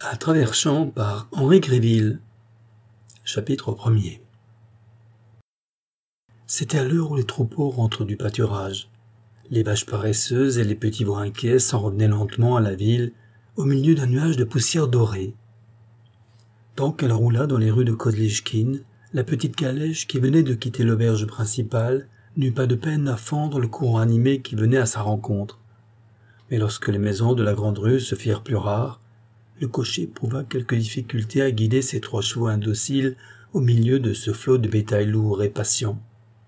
À travers champs par Henri Gréville. Chapitre 1er. C'était à l'heure où les troupeaux rentrent du pâturage. Les vaches paresseuses et les petits veaux inquiets s'en revenaient lentement à la ville, au milieu d'un nuage de poussière dorée. Tant qu'elle roula dans les rues de Kozlichkine, la petite calèche qui venait de quitter l'auberge principale n'eut pas de peine à fendre le courant animé qui venait à sa rencontre. Mais lorsque les maisons de la grande rue se firent plus rares, le cocher éprouva quelques difficultés à guider ses 3 chevaux indociles au milieu de ce flot de bétail lourd et patient.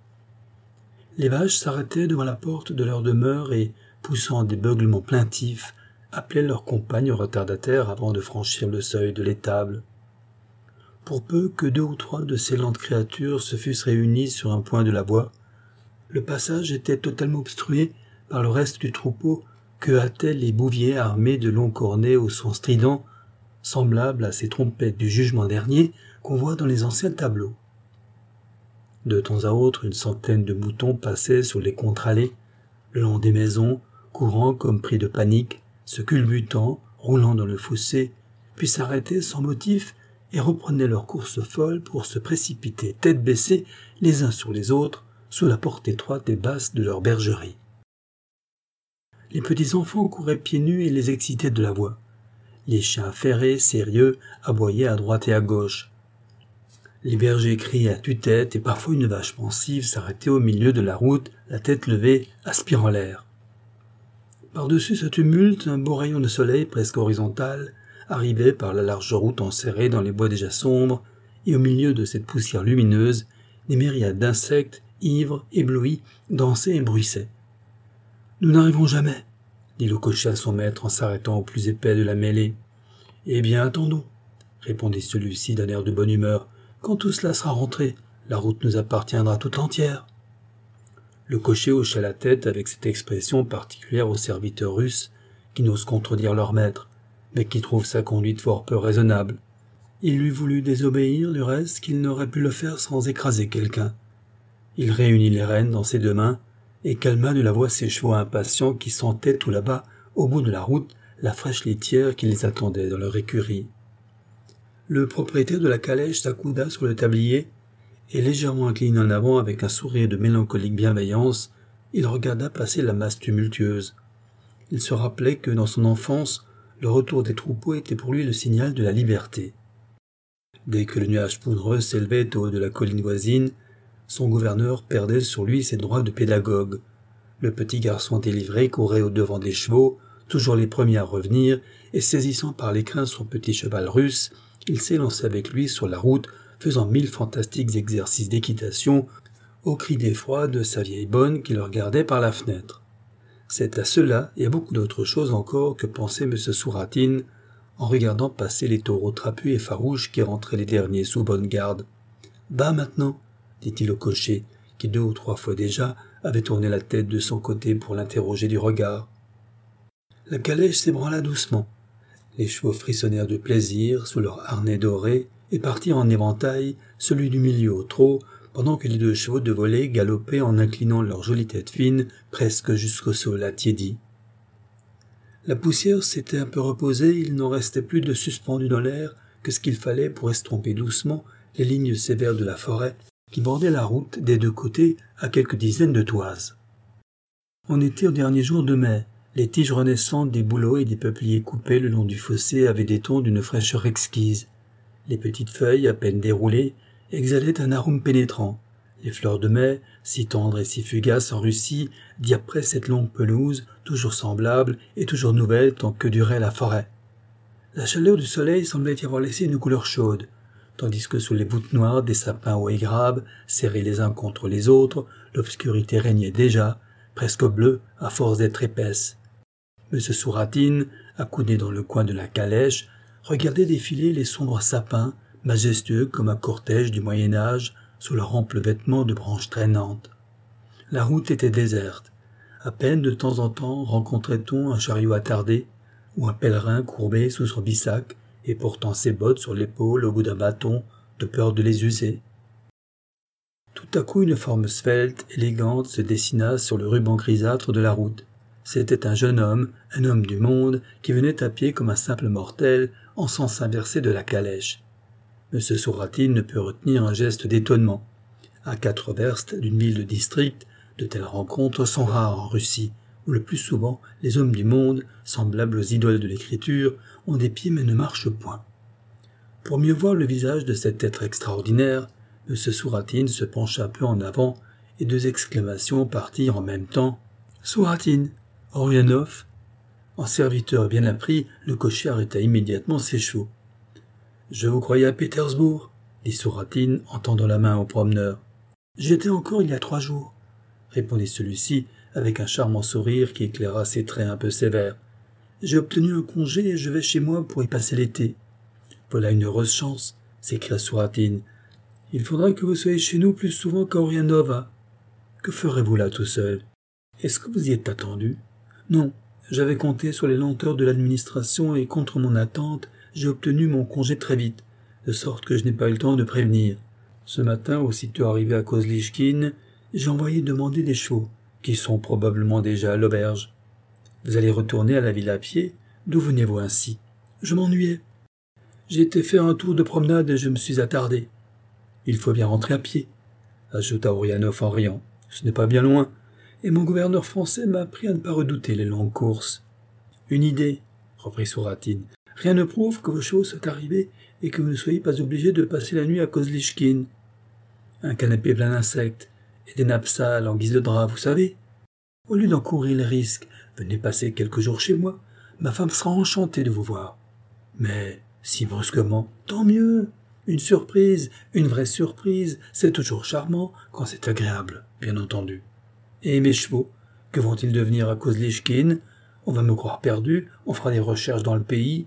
Les vaches s'arrêtaient devant la porte de leur demeure et, poussant des beuglements plaintifs, appelaient leurs compagnes retardataires avant de franchir le seuil de l'étable. Pour peu que 2 ou 3 de ces lentes créatures se fussent réunies sur un point de la voie, le passage était totalement obstrué par le reste du troupeau que hâtaient les bouviers armés de longs cornets au son strident, semblables à ces trompettes du jugement dernier qu'on voit dans les anciens tableaux. De temps à autre, une centaine de moutons passaient sur les contre-allées, le long des maisons, courant comme pris de panique, se culbutant, roulant dans le fossé, puis s'arrêtaient sans motif et reprenaient leur course folle pour se précipiter tête baissée les uns sur les autres sous la porte étroite et basse de leur bergerie. Les petits enfants couraient pieds nus et les excitaient de la voix. Les chiens ferrés, sérieux, aboyaient à droite et à gauche. Les bergers criaient à tue-tête et parfois une vache pensive s'arrêtait au milieu de la route, la tête levée, aspirant l'air. Par-dessus ce tumulte, un beau rayon de soleil presque horizontal arrivait par la large route enserrée dans les bois déjà sombres, et au milieu de cette poussière lumineuse, des myriades d'insectes, ivres, éblouis, dansaient et bruissaient. « Nous n'arrivons jamais !» dit le cocher à son maître en s'arrêtant au plus épais de la mêlée. « Eh bien, attendons !» répondit celui-ci d'un air de bonne humeur. « Quand tout cela sera rentré, la route nous appartiendra toute entière. » Le cocher hocha la tête avec cette expression particulière aux serviteurs russes qui n'osent contredire leur maître, mais qui trouvent sa conduite fort peu raisonnable. Il lui voulut désobéir, du reste, qu'il n'aurait pu le faire sans écraser quelqu'un. Il réunit les rênes dans ses 2 mains et calma de la voix ses chevaux impatients qui sentaient tout là-bas, au bout de la route, la fraîche litière qui les attendait dans leur écurie. Le propriétaire de la calèche s'accouda sur le tablier et, légèrement incliné en avant avec un sourire de mélancolique bienveillance, il regarda passer la masse tumultueuse. Il se rappelait que, dans son enfance, le retour des troupeaux était pour lui le signal de la liberté. Dès que le nuage poudreux s'élevait au haut de la colline voisine, son gouverneur perdait sur lui ses droits de pédagogue. Le petit garçon délivré courait au-devant des chevaux, toujours les premiers à revenir, et saisissant par les crins son petit cheval russe, il s'élançait avec lui sur la route, faisant 1000 fantastiques exercices d'équitation, au cri d'effroi de sa vieille bonne qui le regardait par la fenêtre. C'est à cela et à beaucoup d'autres choses encore que pensait M. Souratine, en regardant passer les taureaux trapus et farouches qui rentraient les derniers sous bonne garde. « Bas maintenant !» dit-il au cocher, qui 2 ou 3 fois déjà avait tourné la tête de son côté pour l'interroger du regard. La calèche s'ébranla doucement. Les chevaux frissonnèrent de plaisir sous leur harnais doré et partirent en éventail, celui du milieu au trot, pendant que les 2 chevaux de volée galopaient en inclinant leurs jolies têtes fines presque jusqu'au sol attiédi. La poussière s'était un peu reposée, il n'en restait plus de suspendu dans l'air que ce qu'il fallait pour estomper doucement les lignes sévères de la forêt qui bordait la route des 2 côtés à quelques dizaines de toises. On était au dernier jour de mai. Les tiges renaissantes des bouleaux et des peupliers coupés le long du fossé avaient des tons d'une fraîcheur exquise. Les petites feuilles, à peine déroulées, exhalaient un arôme pénétrant. Les fleurs de mai, si tendres et si fugaces en Russie, diapraient cette longue pelouse, toujours semblable et toujours nouvelle tant que durait la forêt. La chaleur du soleil semblait y avoir laissé une couleur chaude, tandis que sous les voûtes noires des sapins hauts et graves, serrés les uns contre les autres, l'obscurité régnait déjà, presque bleue à force d'être épaisse. M. Souratine, accoudé dans le coin de la calèche, regardait défiler les sombres sapins, majestueux comme un cortège du Moyen-Âge, sous leur ample vêtement de branches traînantes. La route était déserte. À peine de temps en temps rencontrait-on un chariot attardé, ou un pèlerin courbé sous son bissac, et portant ses bottes sur l'épaule au bout d'un bâton, de peur de les user. Tout à coup une forme svelte, élégante, se dessina sur le ruban grisâtre de la route. C'était un jeune homme, un homme du monde, qui venait à pied comme un simple mortel, en sens inversé de la calèche. M. Souratin ne put retenir un geste d'étonnement. À 4 verstes d'une ville de district, de telles rencontres sont rares en Russie, où le plus souvent les hommes du monde, semblables aux idoles de l'écriture, ont des pieds mais ne marchent point. Pour mieux voir le visage de cet être extraordinaire, M. Souratin se pencha un peu en avant, et 2 exclamations partirent en même temps. « Souratin, Orianov !» En serviteur bien appris, le cocher arrêta immédiatement ses chevaux. « Je vous croyais à Pétersbourg, » dit Souratin en tendant la main au promeneur. « J'y étais encore il y a 3 jours, » répondit celui-ci avec un charmant sourire qui éclaira ses traits un peu sévères. « J'ai obtenu un congé et je vais chez moi pour y passer l'été. »« Voilà une heureuse chance, » s'écria Souratin. « Il faudra que vous soyez chez nous plus souvent qu'à Orianova. Que ferez-vous là tout seul? Est-ce que vous y êtes attendu? » ?»« Non, j'avais compté sur les lenteurs de l'administration et contre mon attente, j'ai obtenu mon congé très vite, de sorte que je n'ai pas eu le temps de prévenir. Ce matin, aussitôt arrivé à Kozlichkine, j'ai envoyé demander des chevaux, qui sont probablement déjà à l'auberge. Vous allez retourner à la ville à pied? D'où venez-vous ainsi? Je m'ennuyais. J'ai été faire un tour de promenade et je me suis attardé. Il faut bien rentrer à pied, ajouta Orianov en riant. Ce n'est pas bien loin, et mon gouverneur français m'a appris à ne pas redouter les longues courses. Une idée, reprit Souratin. Rien ne prouve que vos chevaux soient arrivés et que vous ne soyez pas obligé de passer la nuit à Kozlichkine. Un canapé plein d'insectes et des nappes sales en guise de drap, vous savez. Au lieu d'en courir les risques, venez passer quelques jours chez moi. Ma femme sera enchantée de vous voir. Mais, si brusquement, tant mieux. Une surprise, une vraie surprise, c'est toujours charmant quand c'est agréable, bien entendu. Et mes chevaux, que vont-ils devenir à Kozlichkine? On va me croire perdu, on fera des recherches dans le pays.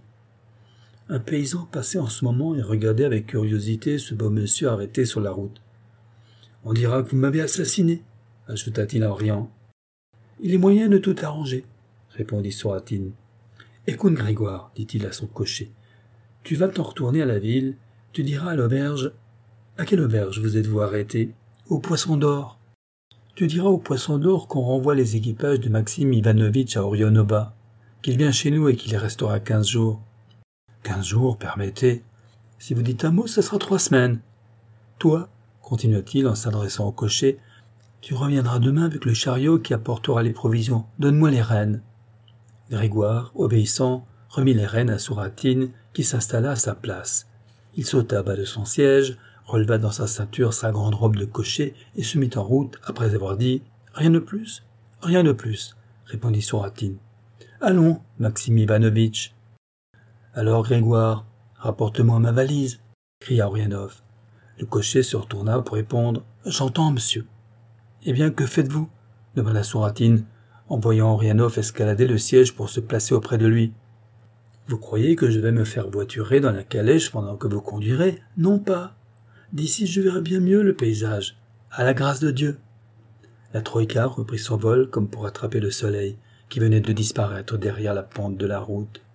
Un paysan passait en ce moment et regardait avec curiosité ce beau monsieur arrêté sur la route. « On dira que vous m'avez assassiné, » ajouta-t-il en riant. « Il est moyen de tout arranger, » répondit Souratin. « Écoute, Grégoire, dit-il à son cocher, tu vas t'en retourner à la ville, tu diras à l'auberge. À quelle auberge vous êtes-vous arrêté? Au Poisson d'Or. Tu diras au Poisson d'Or qu'on renvoie les équipages de Maxime Ivanovitch à Orionova, qu'il vient chez nous et qu'il y restera 15 jours. 15 jours, permettez. Si vous dites un mot, ce sera 3 semaines. Toi, continua-t-il en s'adressant au cocher, tu reviendras demain avec le chariot qui apportera les provisions. Donne-moi les rênes. Grégoire, obéissant, remit les rênes à Souratin, qui s'installa à sa place. Il sauta bas de son siège, releva dans sa ceinture sa grande robe de cocher et se mit en route après avoir dit « Rien de plus ?»« Rien de plus », répondit Souratin. « Allons, Maxime Ivanovitch. »« Alors, Grégoire, rapporte-moi ma valise » cria Orianov. Le cocher se retourna pour répondre « J'entends, monsieur. »« Eh bien, que faites-vous » demanda Souratin, en voyant Orianov escalader le siège pour se placer auprès de lui. « Vous croyez que je vais me faire voiturer dans la calèche pendant que vous conduirez? Non pas. D'ici, je verrai bien mieux le paysage. À la grâce de Dieu. » La troïka reprit son vol comme pour attraper le soleil, qui venait de disparaître derrière la pente de la route.